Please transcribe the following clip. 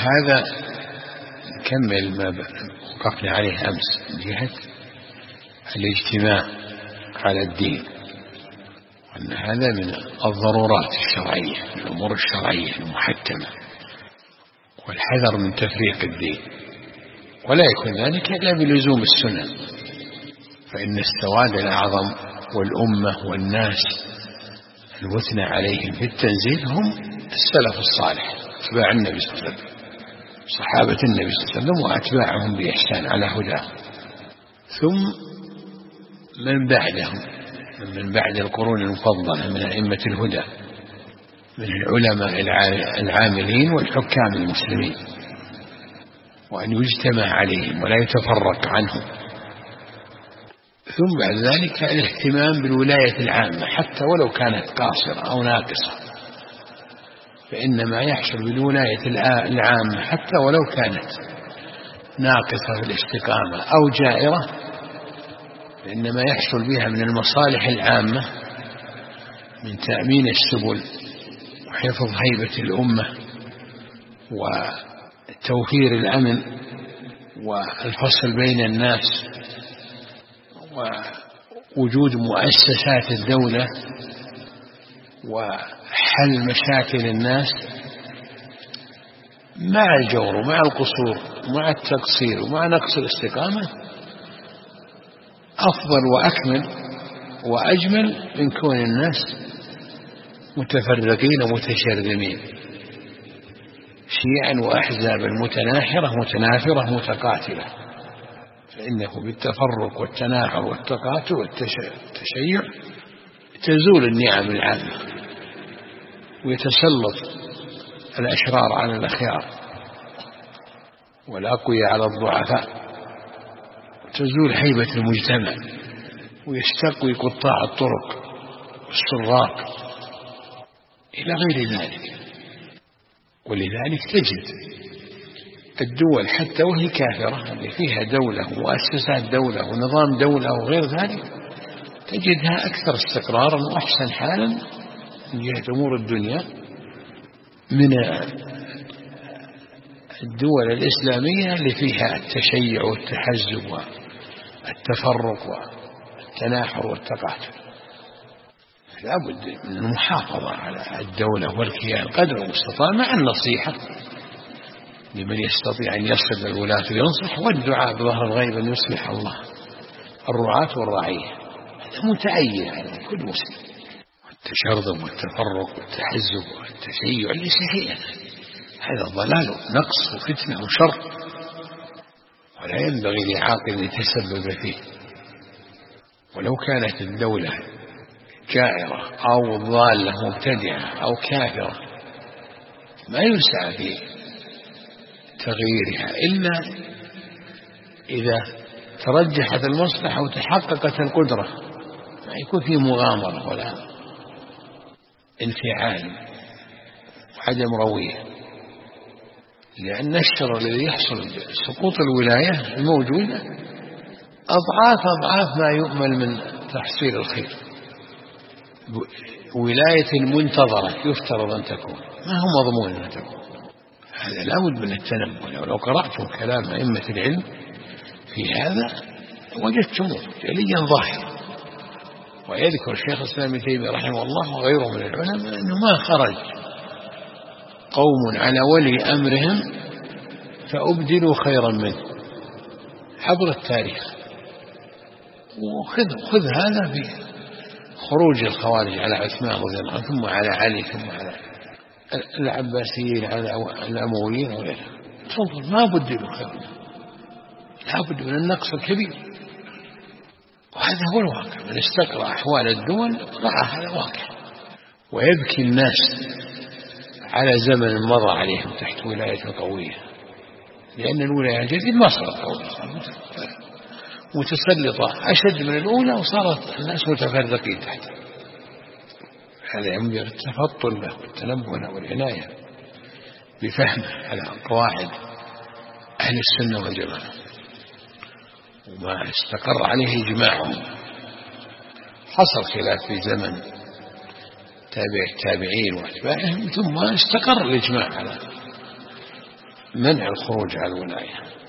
وهذا نكمل ما وقفنا عليه أمس من جهة الاجتماع على الدين، وأن هذا من الضرورات الشرعية، من الأمور الشرعية المحتمة، والحذر من تفريق الدين، ولا يكون ذلك إلا بلزوم السنن، فإن السواد الأعظم والأمة والناس المثنى عليهم في التنزيل هم السلف الصالح، اتباع النبي صلى الله عليه وسلم، صحابة النبي صلى الله عليه وسلم وأتباعهم بإحسان على هداه، ثم من بعدهم من بعد القرون المفضلة من أئمة الهدى من العلماء العاملين والحكام المسلمين، وأن يجتمع عليهم ولا يتفرق عنهم. ثم بعد ذلك الاهتمام بالولاية العامة حتى ولو كانت قاصرة أو ناقصة، فإن ما يحصل بالولاية العامة حتى ولو كانت ناقصة في الاستقامة أو جائرة، فإن ما يحصل بها من المصالح العامة من تأمين السبل وحفظ هيبة الأمة وتوفير الأمن والفصل بين الناس ووجود مؤسسات الدولة وحل مشاكل الناس مع الجور ومع القصور ومع التقصير ومع نقص الاستقامة أفضل وأكمل وأجمل من كون الناس متفرقين ومتشرذمين شيعا وأحزابا متناحرة متنافرة متقاتلة، فإنه بالتفرق والتناحر والتقاتل والتشيع تزول النعم العامة ويتسلط الأشرار على الأخيار والأقوياء على الضعفاء، تزول هيبة المجتمع ويستقوي قطاع الطرق والسراق إلى غير ذلك. ولذلك تجد الدول حتى وهي كافرة اللي فيها دولة ومؤسسات دولة ونظام دولة وغير ذلك تجدها أكثر استقرارا وأحسن حالا من جهة أمور الدنيا من الدول الإسلامية اللي فيها التشيع والتحزب والتفرق والتناحر والتقاتل. لا بد من المحافظة على الدولة والكيان قدر المستطاع مع النصيحة لمن يستطيع أن يصل الولاة وينصح، والدعاء بظهر الغيب أن يصلح الله الرعاة والرعية، هذا متعين على كل مسلم. التشرذم والتفرق والتحزب والتشيع ليس شيئا، هذا ضلال نقص وفتنة وشر، ولا ينبغي لعاقل أن يتسبب فيه. ولو كانت الدولة جائرة أو ضالة مبتدعة أو كافرة ما يسعى في تغييرها إلا إذا ترجحت المصلحة وتحققت القدرة، ما يكون فيه مغامرة ولا انفعال وعدم روية، لأن الشر الذي يحصل بسقوط الولاية الموجودة أضعاف ما يؤمل من تحصيل الخير. ولاية منتظرة يفترض أن تكون ما هو مضمون أن تكون، هذا لا بد من التنبه. ولو قرأتم كلام أئمة العلم في هذا وجدتموه جليا ظاهرا. ويذكر الشيخ الإسلام ابن تيمية رحمه الله وغيره من العلماء أنه ما خرج قوم على ولي أمرهم فأبدلوا خيرا منه عبر التاريخ. وخذ هذا في خروج الخوارج على عثمان رضي الله عنه ثم على علي ثم على العباسيين على الأمويين وغيرها، تنظر ما بدلوا خيرا، لا بد من النقص الكبير. وهذا هو الواقع، من استقرأ أحوال الدول رأى هذا واقع. ويبكي الناس على زمن مضى عليهم تحت ولاية قوية، لأن الولاية الجديدة ما صارت قوية، متسلطة أشد من الأولى، وصارت الناس متفرقين تحتها. هذا ينبغي التفطن له والتنبه له والعناية بفهم على قواعد أهل السنة والجماعة وما استقر عليه إجماعهم. حصل خلاف في زمن تابع التابعين وأتباعهم، ثم استقر الإجماع على منع الخروج على الولاية.